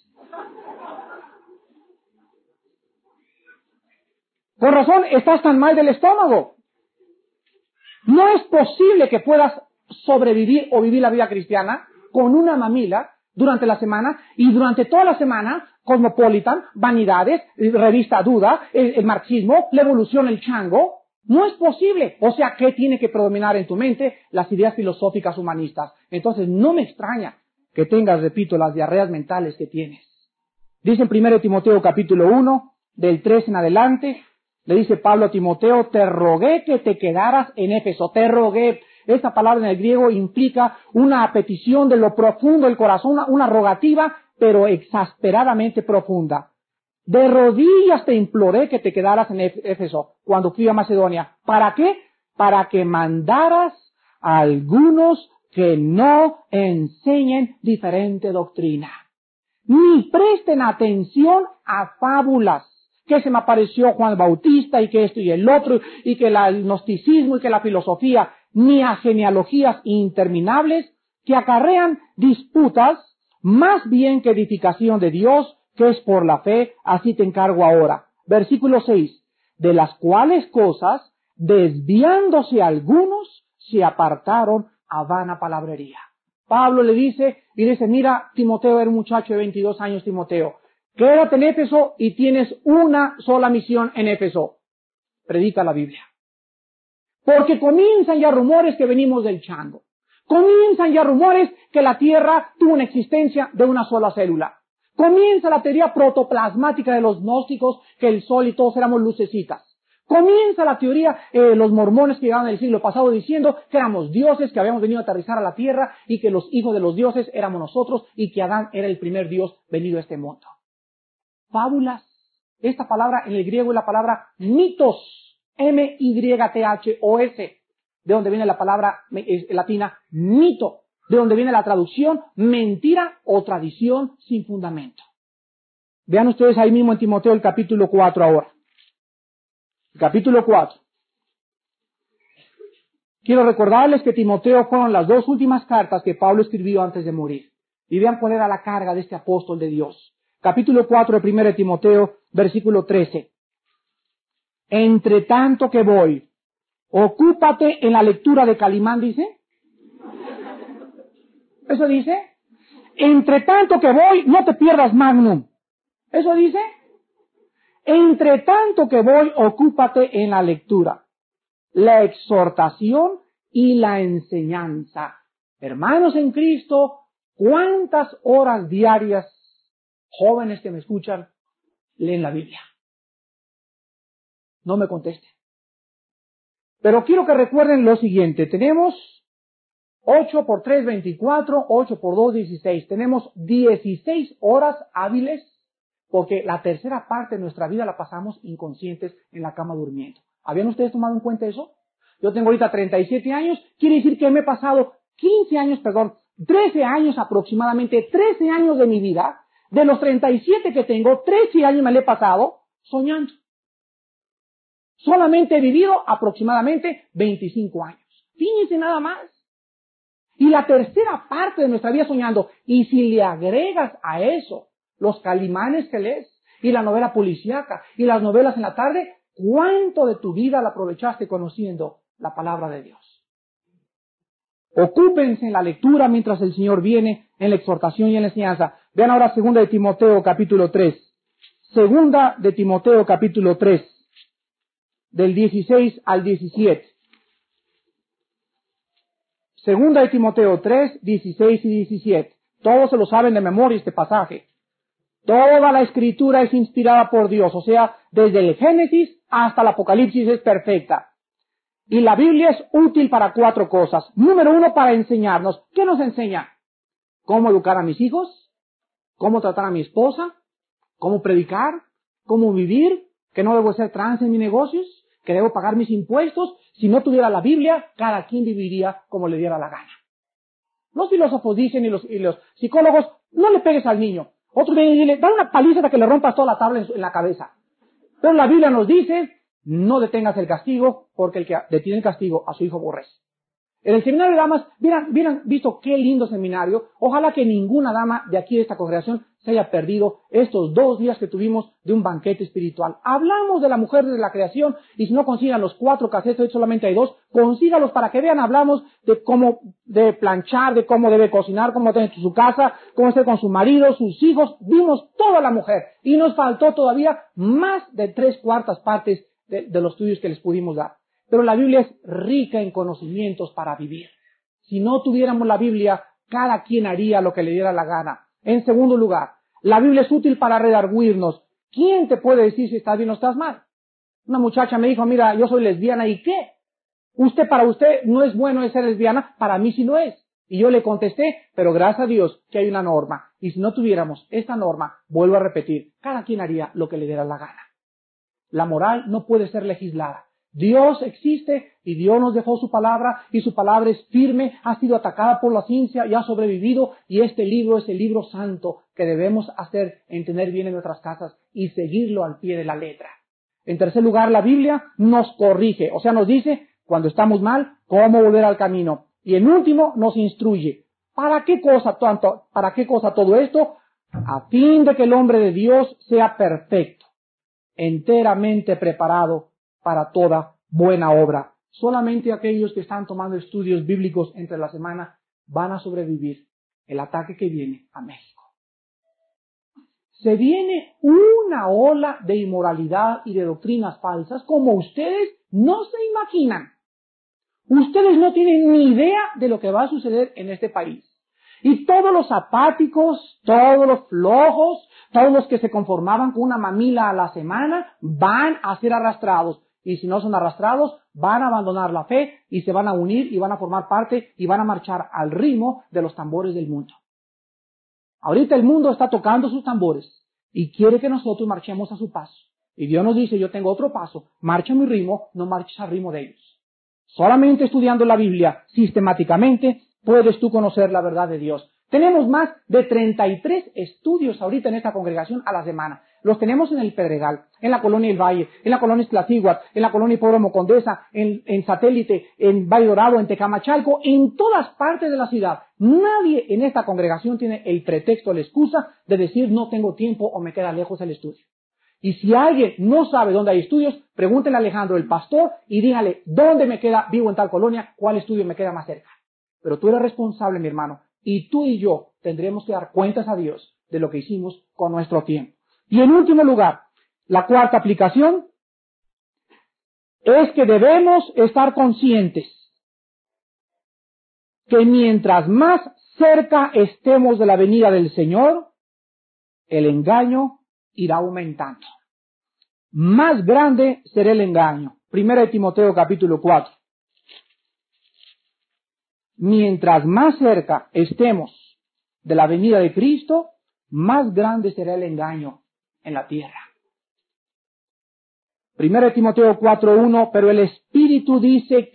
Con razón estás tan mal del estómago. No es posible que puedas sobrevivir o vivir la vida cristiana con una mamila durante la semana y durante toda la semana Cosmopolitan, Vanidades, Revista Duda, el, el marxismo, la evolución, el chango. No es posible. O sea, ¿qué tiene que predominar en tu mente? Las ideas filosóficas humanistas. Entonces, no me extraña que tengas, repito, las diarreas mentales que tienes. Dice en primero Timoteo capítulo uno, del tres en adelante, le dice Pablo a Timoteo, te rogué que te quedaras en Éfeso, te rogué. Esta palabra en el griego implica una petición de lo profundo del corazón, una, una rogativa, pero exasperadamente profunda. De rodillas te imploré que te quedaras en Éfeso cuando fui a Macedonia. ¿Para qué? Para que mandaras a algunos que no enseñen diferente doctrina, ni presten atención a fábulas, que se me apareció Juan el Bautista y que esto y el otro, y que la, el gnosticismo y que la filosofía, ni a genealogías interminables que acarrean disputas más bien que edificación de Dios, que es por la fe, así te encargo ahora. Versículo seis, de las cuales cosas, desviándose algunos, se apartaron a vana palabrería. Pablo le dice, y dice, mira, Timoteo era un muchacho de veintidós años, Timoteo. Quédate en Éfeso y tienes una sola misión en Éfeso. Predica la Biblia. Porque comienzan ya rumores que venimos del chango. Comienzan ya rumores que la Tierra tuvo una existencia de una sola célula. Comienza la teoría protoplasmática de los gnósticos, que el Sol y todos éramos lucecitas. Comienza la teoría de eh, los mormones que llegaban en el siglo pasado diciendo que éramos dioses, que habíamos venido a aterrizar a la Tierra y que los hijos de los dioses éramos nosotros y que Adán era el primer dios venido a este mundo. Fábulas. Esta palabra en el griego es la palabra mitos. M Y T H O S, de donde viene la palabra latina mito, de donde viene la traducción mentira o tradición sin fundamento. Vean ustedes ahí mismo en Timoteo el capítulo cuatro ahora. El capítulo cuatro. Quiero recordarles que Timoteo fueron las dos últimas cartas que Pablo escribió antes de morir. Y vean cuál era la carga de este apóstol de Dios. Capítulo cuatro de primero de Timoteo, versículo trece. Entre tanto que voy, ocúpate en la lectura de Calimán, dice. ¿Eso dice? Entre tanto que voy, no te pierdas Magnum. ¿Eso dice? Entre tanto que voy, ocúpate en la lectura, la exhortación y la enseñanza. Hermanos en Cristo, ¿cuántas horas diarias, jóvenes que me escuchan, leen la Biblia? No me conteste. Pero quiero que recuerden lo siguiente. Tenemos ocho por tres, veinticuatro, ocho por dos, dieciséis. Tenemos dieciséis horas hábiles porque la tercera parte de nuestra vida la pasamos inconscientes en la cama durmiendo. ¿Habían ustedes tomado en cuenta eso? Yo tengo ahorita treinta y siete años. Quiere decir que me he pasado quince años, perdón, trece años aproximadamente, trece años de mi vida. De los treinta y siete que tengo, trece años me le he pasado soñando. Solamente he vivido aproximadamente veinticinco años. Fíjense nada más. Y la tercera parte de nuestra vida soñando. Y si le agregas a eso los Calimanes que lees, y la novela policíaca, y las novelas en la tarde, ¿cuánto de tu vida la aprovechaste conociendo la palabra de Dios? Ocúpense en la lectura mientras el Señor viene, en la exhortación y en la enseñanza. Vean ahora segunda de Timoteo capítulo tres. Segunda de Timoteo capítulo tres. Del dieciséis al diecisiete. Segunda de Timoteo tres, dieciséis y diecisiete. Todos se lo saben de memoria este pasaje. Toda la escritura es inspirada por Dios, o sea, desde el Génesis hasta el Apocalipsis es perfecta. Y la Biblia es útil para cuatro cosas. Número uno, para enseñarnos. ¿Qué nos enseña? ¿Cómo educar a mis hijos? ¿Cómo tratar a mi esposa? ¿Cómo predicar? ¿Cómo vivir? ¿Que no debo ser trans en mis negocios? ¿Que debo pagar mis impuestos? Si no tuviera la Biblia, cada quien viviría como le diera la gana. Los filósofos dicen y los, y los psicólogos, no le pegues al niño. Otros vienen y dicen, da una paliza hasta que le rompas toda la tabla en, su, en la cabeza. Pero la Biblia nos dice, no detengas el castigo, porque el que detiene el castigo a su hijo aborrece. En el seminario de damas, vieran, vieran visto qué lindo seminario. Ojalá que ninguna dama de aquí de esta congregación se haya perdido estos dos días que tuvimos de un banquete espiritual. Hablamos de la mujer desde la creación, y si no consigan los cuatro casetes, hoy solamente hay dos, consígalos para que vean. Hablamos de cómo de planchar, de cómo debe cocinar, cómo tener su casa, cómo estar con su marido, sus hijos. Vimos toda la mujer, y nos faltó todavía más de tres cuartas partes de, de los estudios que les pudimos dar. Pero la Biblia es rica en conocimientos para vivir. Si no tuviéramos la Biblia, cada quien haría lo que le diera la gana. En segundo lugar, la Biblia es útil para redarguirnos. ¿Quién te puede decir si estás bien o estás mal? Una muchacha me dijo, mira, yo soy lesbiana, ¿y qué? Usted, para usted no es bueno ser lesbiana, para mí sí lo es. Y yo le contesté, pero gracias a Dios que hay una norma. Y si no tuviéramos esta norma, vuelvo a repetir, cada quien haría lo que le diera la gana. La moral no puede ser legislada. Dios existe y Dios nos dejó su palabra, y su palabra es firme, ha sido atacada por la ciencia y ha sobrevivido, y este libro es el libro santo que debemos hacer entender bien en nuestras casas y seguirlo al pie de la letra. En tercer lugar, la Biblia nos corrige, o sea, nos dice cuando estamos mal, cómo volver al camino. Y en último, nos instruye. ¿Para qué cosa tanto, para qué cosa todo esto? A fin de que el hombre de Dios sea perfecto, enteramente preparado para toda buena obra. Solamente aquellos que están tomando estudios bíblicos entre la semana van a sobrevivir el ataque que viene a México. Se viene una ola de inmoralidad y de doctrinas falsas como ustedes no se imaginan. Ustedes no tienen ni idea de lo que va a suceder en este país. Y todos los apáticos, todos los flojos, todos los que se conformaban con una mamila a la semana, van a ser arrastrados. Y si no son arrastrados, van a abandonar la fe y se van a unir y van a formar parte y van a marchar al ritmo de los tambores del mundo. Ahorita el mundo está tocando sus tambores y quiere que nosotros marchemos a su paso. Y Dios nos dice, yo tengo otro paso, marcha a mi ritmo, no marches al ritmo de ellos. Solamente estudiando la Biblia sistemáticamente puedes tú conocer la verdad de Dios. Tenemos más de treinta y tres estudios ahorita en esta congregación a la semana. Los tenemos en el Pedregal, en la Colonia El Valle, en la Colonia Esclatíhuatl, en la Colonia Hipódromo Condesa, en, en Satélite, en Valle Dorado, en Tecamachalco, en todas partes de la ciudad. Nadie en esta congregación tiene el pretexto o la excusa de decir no tengo tiempo o me queda lejos el estudio. Y si alguien no sabe dónde hay estudios, pregúntele a Alejandro, el pastor, y dígale dónde me queda, vivo en tal colonia, cuál estudio me queda más cerca. Pero tú eres responsable, mi hermano, y tú y yo tendremos que dar cuentas a Dios de lo que hicimos con nuestro tiempo. Y en último lugar, la cuarta aplicación es que debemos estar conscientes que mientras más cerca estemos de la venida del Señor, el engaño irá aumentando. Más grande será el engaño. Primera de Timoteo capítulo cuatro. Mientras más cerca estemos de la venida de Cristo, más grande será el engaño en la tierra. Primera de Timoteo cuatro uno, pero el Espíritu dice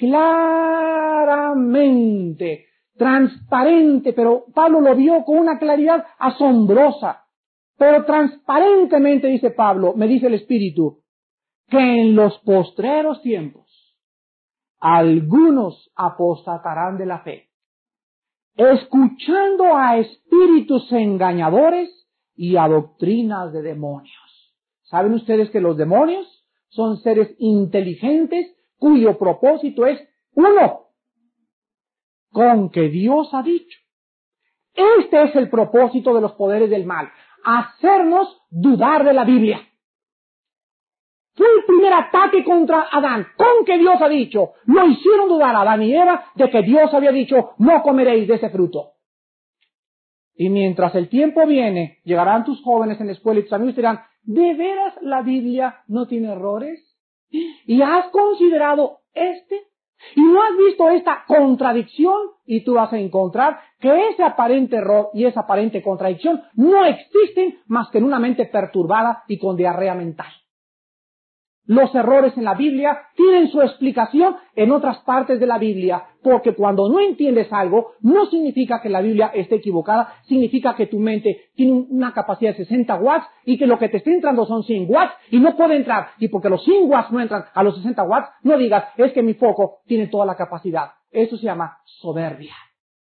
claramente, transparente, pero Pablo lo vio con una claridad asombrosa. Pero transparentemente, dice Pablo, me dice el Espíritu, que en los postreros tiempos algunos apostatarán de la fe, escuchando a espíritus engañadores y a doctrinas de demonios. ¿Saben ustedes que los demonios son seres inteligentes cuyo propósito es uno, con que Dios ha dicho? Este es el propósito de los poderes del mal, hacernos dudar de la Biblia. Fue el primer ataque contra Adán, con que Dios ha dicho. Lo hicieron dudar a Adán y Eva de que Dios había dicho, no comeréis de ese fruto. Y mientras el tiempo viene, llegarán tus jóvenes en la escuela y tus amigos dirán, ¿de veras la Biblia no tiene errores? ¿Y has considerado este? ¿Y no has visto esta contradicción? Y tú vas a encontrar que ese aparente error y esa aparente contradicción no existen más que en una mente perturbada y con diarrea mental. Los errores en la Biblia tienen su explicación en otras partes de la Biblia, porque cuando no entiendes algo, no significa que la Biblia esté equivocada, significa que tu mente tiene una capacidad de sesenta watts y que lo que te está entrando son cien watts y no puede entrar. Y porque los cien watts no entran a los sesenta watts, no digas, es que mi foco tiene toda la capacidad. Eso se llama soberbia.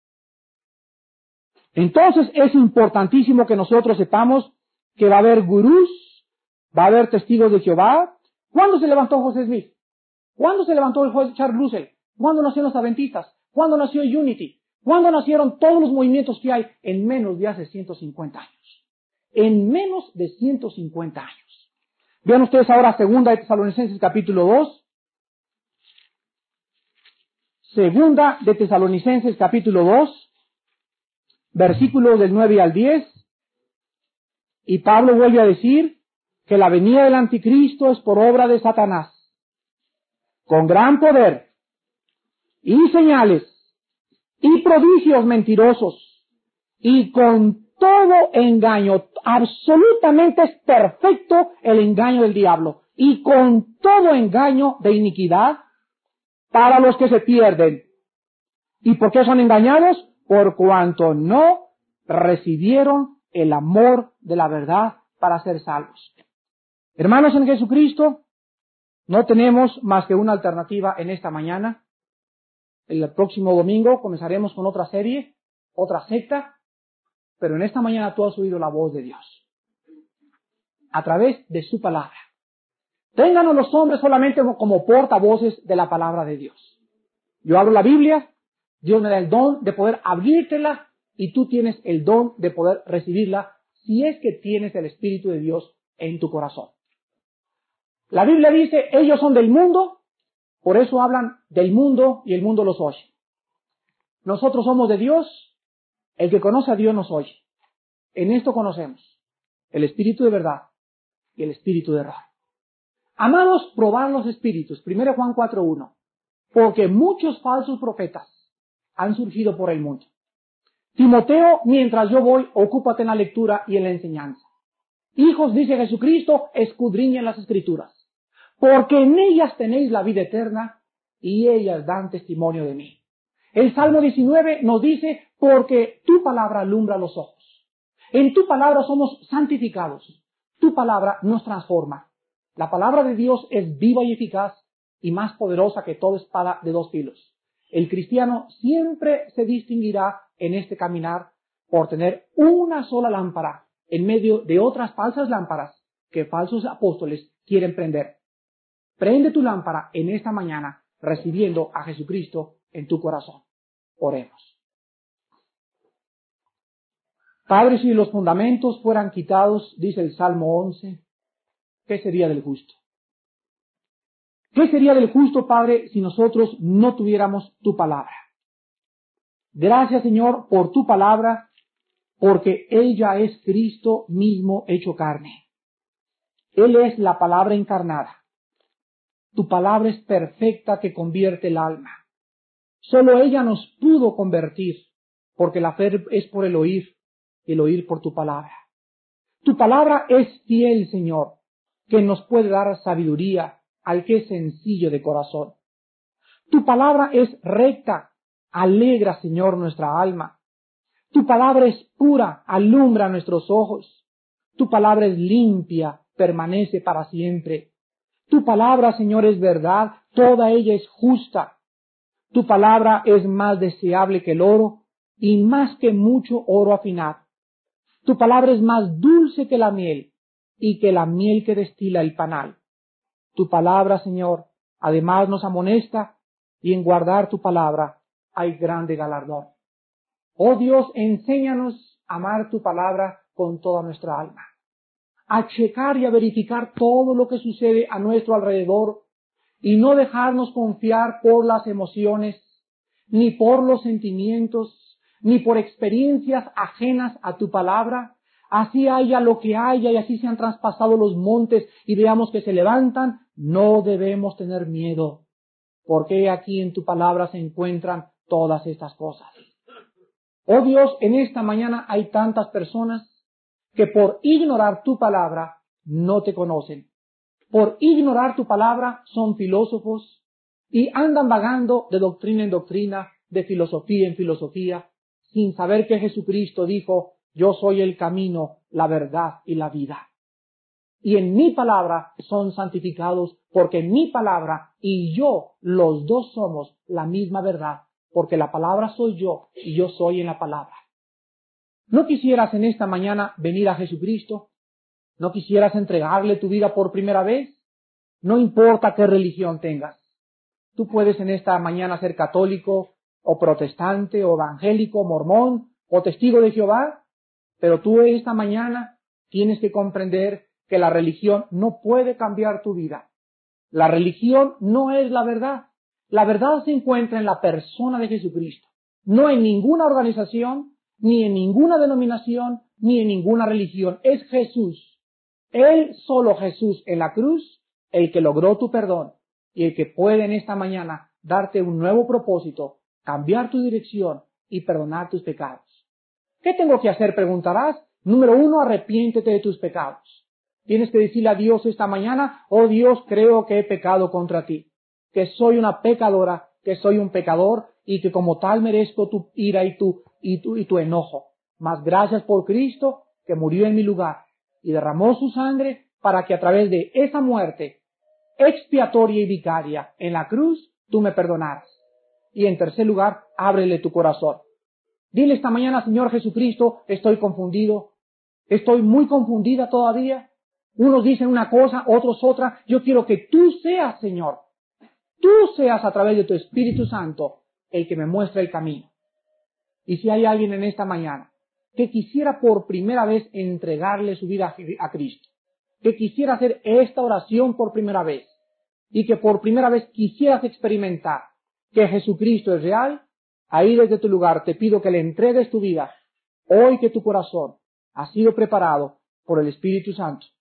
Entonces es importantísimo que nosotros sepamos que va a haber gurús, va a haber testigos de Jehová. ¿Cuándo se levantó José Smith? ¿Cuándo se levantó el juez Charles Russell? ¿Cuándo nacieron los adventistas? ¿Cuándo nació Unity? ¿Cuándo nacieron todos los movimientos que hay? En menos de hace ciento cincuenta años. En menos de ciento cincuenta años. Vean ustedes ahora segunda de Tesalonicenses capítulo dos. Segunda de Tesalonicenses capítulo dos. Versículos del nueve al diez. Y Pablo vuelve a decir que la venida del anticristo es por obra de Satanás, con gran poder, y señales, y prodigios mentirosos, y con todo engaño. Absolutamente es perfecto el engaño del diablo, y con todo engaño de iniquidad para los que se pierden. ¿Y por qué son engañados? Por cuanto no recibieron el amor de la verdad para ser salvos. Hermanos en Jesucristo, no tenemos más que una alternativa en esta mañana. El próximo domingo comenzaremos con otra serie, otra secta, pero en esta mañana tú has oído la voz de Dios a través de su palabra. Ténganos los hombres solamente como portavoces de la palabra de Dios. Yo abro la Biblia, Dios me da el don de poder abrírtela y tú tienes el don de poder recibirla si es que tienes el Espíritu de Dios en tu corazón. La Biblia dice, ellos son del mundo, por eso hablan del mundo y el mundo los oye. Nosotros somos de Dios, el que conoce a Dios nos oye. En esto conocemos el Espíritu de verdad y el Espíritu de error. Amados, probad los espíritus, primero Juan cuatro uno, porque muchos falsos profetas han surgido por el mundo. Timoteo, mientras yo voy, ocúpate en la lectura y en la enseñanza. Hijos, dice Jesucristo, escudriñen las Escrituras, porque en ellas tenéis la vida eterna y ellas dan testimonio de mí. El Salmo diecinueve nos dice, porque tu palabra alumbra los ojos. En tu palabra somos santificados. Tu palabra nos transforma. La palabra de Dios es viva y eficaz y más poderosa que toda espada de dos filos. El cristiano siempre se distinguirá en este caminar por tener una sola lámpara en medio de otras falsas lámparas que falsos apóstoles quieren prender. Prende tu lámpara en esta mañana recibiendo a Jesucristo en tu corazón. Oremos. Padre, si los fundamentos fueran quitados, dice el Salmo once, ¿qué sería del justo? ¿Qué sería del justo, Padre, si nosotros no tuviéramos tu palabra? Gracias, Señor, por tu palabra, porque ella es Cristo mismo hecho carne. Él es la palabra encarnada. Tu palabra es perfecta que convierte el alma. Solo ella nos pudo convertir, porque la fe es por el oír, y el oír por tu palabra. Tu palabra es fiel, Señor, que nos puede dar sabiduría al que es sencillo de corazón. Tu palabra es recta, alegra, Señor, nuestra alma. Tu palabra es pura, alumbra nuestros ojos. Tu palabra es limpia, permanece para siempre. Tu palabra, Señor, es verdad, toda ella es justa. Tu palabra es más deseable que el oro y más que mucho oro afinado. Tu palabra es más dulce que la miel y que la miel que destila el panal. Tu palabra, Señor, además nos amonesta y en guardar tu palabra hay grande galardón. Oh Dios, enséñanos a amar tu palabra con toda nuestra alma, a checar y a verificar todo lo que sucede a nuestro alrededor y no dejarnos confiar por las emociones, ni por los sentimientos, ni por experiencias ajenas a tu palabra. Así haya lo que haya y así se han traspasado los montes y veamos que se levantan, no debemos tener miedo, porque aquí en tu palabra se encuentran todas estas cosas. Oh Dios, en esta mañana hay tantas personas que por ignorar tu palabra no te conocen. Por ignorar tu palabra son filósofos y andan vagando de doctrina en doctrina, de filosofía en filosofía, sin saber que Jesucristo dijo, yo soy el camino, la verdad y la vida. Y en mi palabra son santificados, porque en mi palabra y yo, los dos somos la misma verdad, porque la palabra soy yo y yo soy en la palabra. ¿No quisieras en esta mañana venir a Jesucristo? ¿No quisieras entregarle tu vida por primera vez? No importa qué religión tengas. Tú puedes en esta mañana ser católico, o protestante, o evangélico, mormón, o testigo de Jehová, pero tú esta mañana tienes que comprender que la religión no puede cambiar tu vida. La religión no es la verdad. La verdad se encuentra en la persona de Jesucristo, no en ninguna organización, ni en ninguna denominación, ni en ninguna religión. Es Jesús. Él, solo Jesús en la cruz, el que logró tu perdón y el que puede en esta mañana darte un nuevo propósito, cambiar tu dirección y perdonar tus pecados. ¿Qué tengo que hacer? Preguntarás. Número uno, arrepiéntete de tus pecados. Tienes que decirle a Dios esta mañana, oh Dios, creo que he pecado contra ti, que soy una pecadora, que soy un pecador y que como tal merezco tu ira y tu, y tu, y tu enojo. Mas gracias por Cristo que murió en mi lugar y derramó su sangre para que a través de esa muerte expiatoria y vicaria en la cruz tú me perdonaras. Y en tercer lugar, ábrele tu corazón. Dile esta mañana, Señor Jesucristo, estoy confundido, estoy muy confundida todavía. Unos dicen una cosa, otros otra. Yo quiero que tú seas, Señor, tú seas a través de tu Espíritu Santo, el que me muestra el camino. Y si hay alguien en esta mañana que quisiera por primera vez entregarle su vida a Cristo, que quisiera hacer esta oración por primera vez, y que por primera vez quisieras experimentar que Jesucristo es real, ahí desde tu lugar te pido que le entregues tu vida, hoy que tu corazón ha sido preparado por el Espíritu Santo.